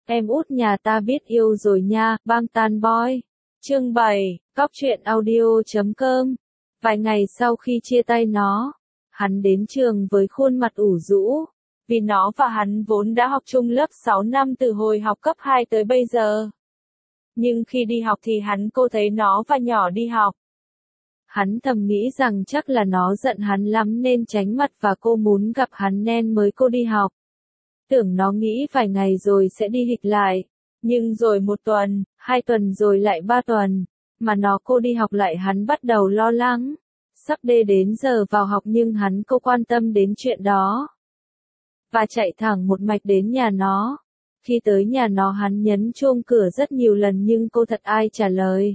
Em út nhà ta biết yêu rồi nha, Bangtan Boy. Chương 7, Cóc truyện audio.com. Vài ngày sau khi chia tay nó, hắn đến trường với khuôn mặt ủ rũ. Vì nó và hắn vốn đã học chung lớp 6 năm từ hồi học cấp 2 tới bây giờ. Nhưng khi đi học thì cô thấy nó và nhỏ đi học. Hắn thầm nghĩ rằng chắc là nó giận hắn lắm nên tránh mặt và cô muốn gặp hắn nên mới cô đi học. Tưởng nó nghĩ vài ngày rồi sẽ đi hịch lại. Nhưng rồi 1 tuần, 2 tuần rồi lại 3 tuần. Mà cô đi học lại hắn bắt đầu lo lắng. Sắp đến giờ vào học nhưng cô quan tâm đến chuyện đó. Và chạy thẳng một mạch đến nhà nó. Khi tới nhà nó hắn nhấn chuông cửa rất nhiều lần nhưng cô thật ai trả lời.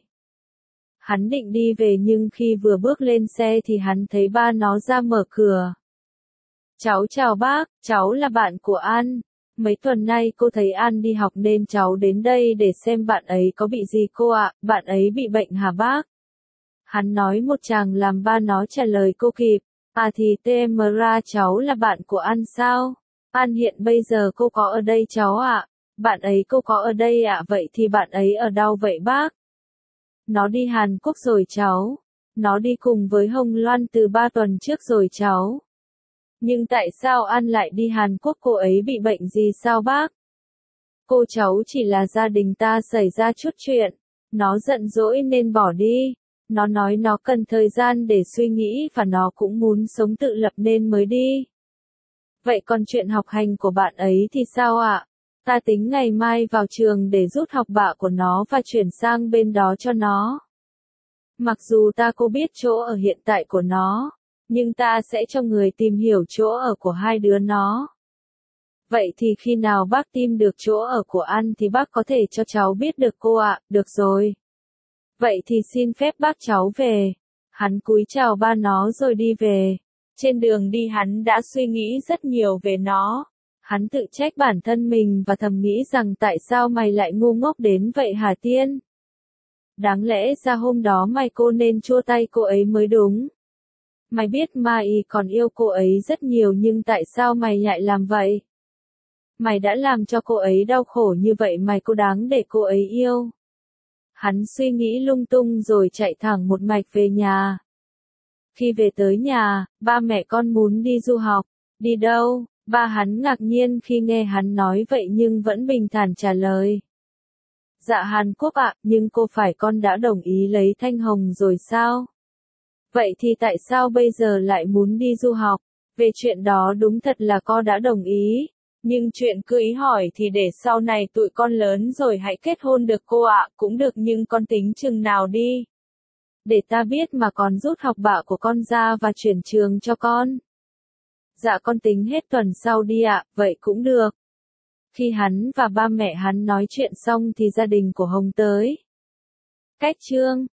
Hắn định đi về nhưng khi vừa bước lên xe thì hắn thấy ba nó ra mở cửa. Cháu chào bác, cháu là bạn của An. Mấy tuần nay cô thấy An đi học nên cháu đến đây để xem bạn ấy có bị gì cô ạ, bạn ấy bị bệnh hả bác? Hắn nói một tràng làm ba nó trả lời cô kịp. À thì TM ra cháu là bạn của An sao? An hiện bây giờ cô có ở đây cháu ạ. Bạn ấy cô có ở đây ạ, vậy thì bạn ấy ở đâu vậy bác? Nó đi Hàn Quốc rồi cháu. Nó đi cùng với Hồng Loan từ 3 tuần trước rồi cháu. Nhưng tại sao An lại đi Hàn Quốc, cô ấy bị bệnh gì sao bác? Cô cháu chỉ là gia đình ta xảy ra chút chuyện. Nó giận dỗi nên bỏ đi. Nó nói nó cần thời gian để suy nghĩ và nó cũng muốn sống tự lập nên mới đi. Vậy còn chuyện học hành của bạn ấy thì sao ạ? Ta tính ngày mai vào trường để rút học bạ của nó và chuyển sang bên đó cho nó. Mặc dù cô biết chỗ ở hiện tại của nó, nhưng ta sẽ cho người tìm hiểu chỗ ở của hai đứa nó. Vậy thì khi nào bác tìm được chỗ ở của An thì bác có thể cho cháu biết được cô ạ, được rồi. Vậy thì xin phép bác cháu về. Hắn cúi chào ba nó rồi đi về. Trên đường đi hắn đã suy nghĩ rất nhiều về nó. Hắn tự trách bản thân mình và thầm nghĩ rằng tại sao mày lại ngu ngốc đến vậy hả Tiên? Đáng lẽ ra hôm đó cô nên chua tay cô ấy mới đúng. Mày biết Mai còn yêu cô ấy rất nhiều nhưng tại sao mày lại làm vậy? Mày đã làm cho cô ấy đau khổ như vậy mày có đáng để cô ấy yêu? Hắn suy nghĩ lung tung rồi chạy thẳng một mạch về nhà. Khi về tới nhà, ba mẹ con muốn đi du học. Đi đâu? Ba hắn ngạc nhiên khi nghe hắn nói vậy nhưng vẫn bình thản trả lời. Dạ Hàn Quốc ạ, nhưng con đã đồng ý lấy Thanh Hồng rồi sao? Vậy thì tại sao bây giờ lại muốn đi du học? Về chuyện đó đúng thật là con đã đồng ý. Nhưng chuyện cưới hỏi thì để sau này tụi con lớn rồi hãy kết hôn được cô ạ, cũng được nhưng con tính chừng nào đi. Để ta biết mà con rút học bạ của con ra và chuyển trường cho con. Dạ con tính hết tuần sau đi ạ, vậy cũng được. Khi hắn và ba mẹ hắn nói chuyện xong thì gia đình của Hồng tới. Cách chương